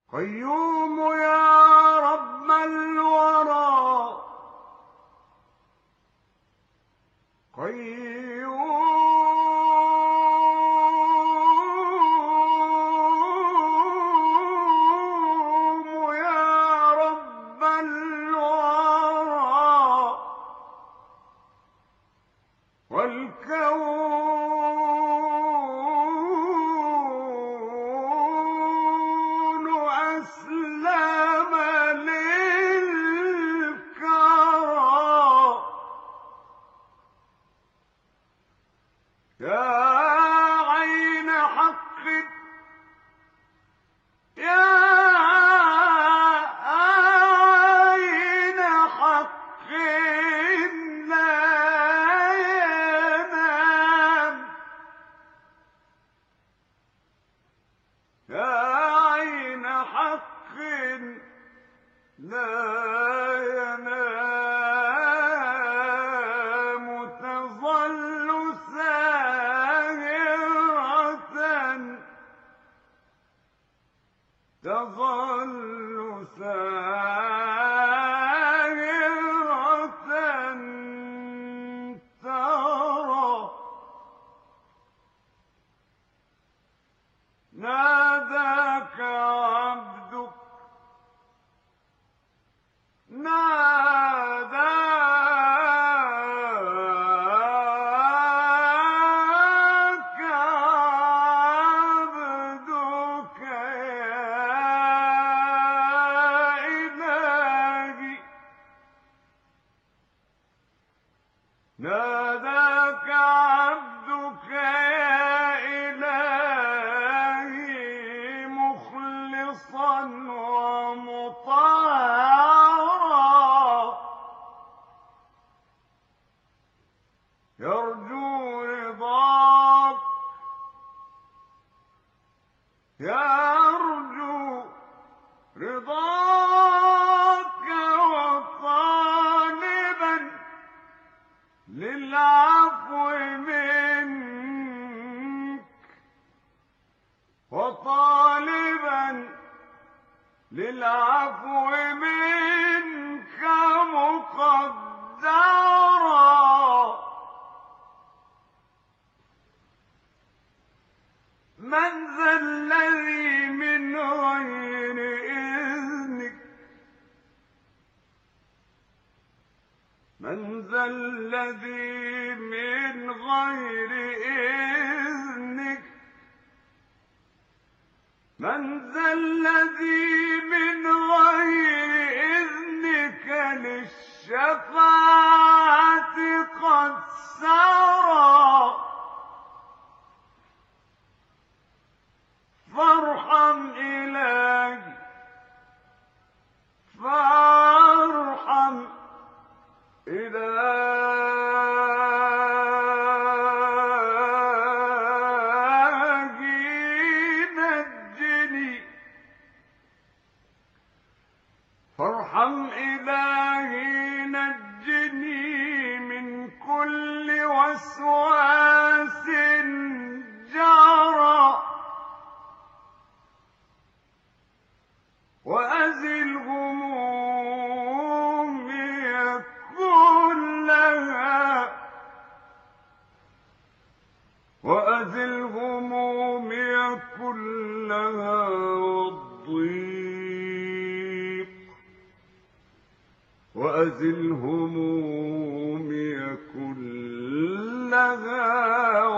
قيوم يا رب الورى، قيوم يا رب الورى، والكون أسلم للكرى. يا عين حق، يا عين حق لا ينام، يا عين حق لا ينام، تظل ساهرة، تظل ساهرة ترى. ناداك عبدك، ناداك عبدك يا إلهي، ناداك عبدك يا إلهي، مخلصا ومطهرا، يرجو رضاك، يرجو رضاك، وطالبا للعفو منك، وطالبا للعفو منك مقدرا. من ذا الذي من غير إذنك، من ذا الذي من غير إذنك، من ذا الذي من غير إذنك للشفاعة قد سرى. فارحم إلهي، فارحم إلهي، نجني، فارحم إلهي نجني من كل وسواس جرى، وأزل همومي كلها، وأزل همومي كلها، والضيق، وأزل همومي كلها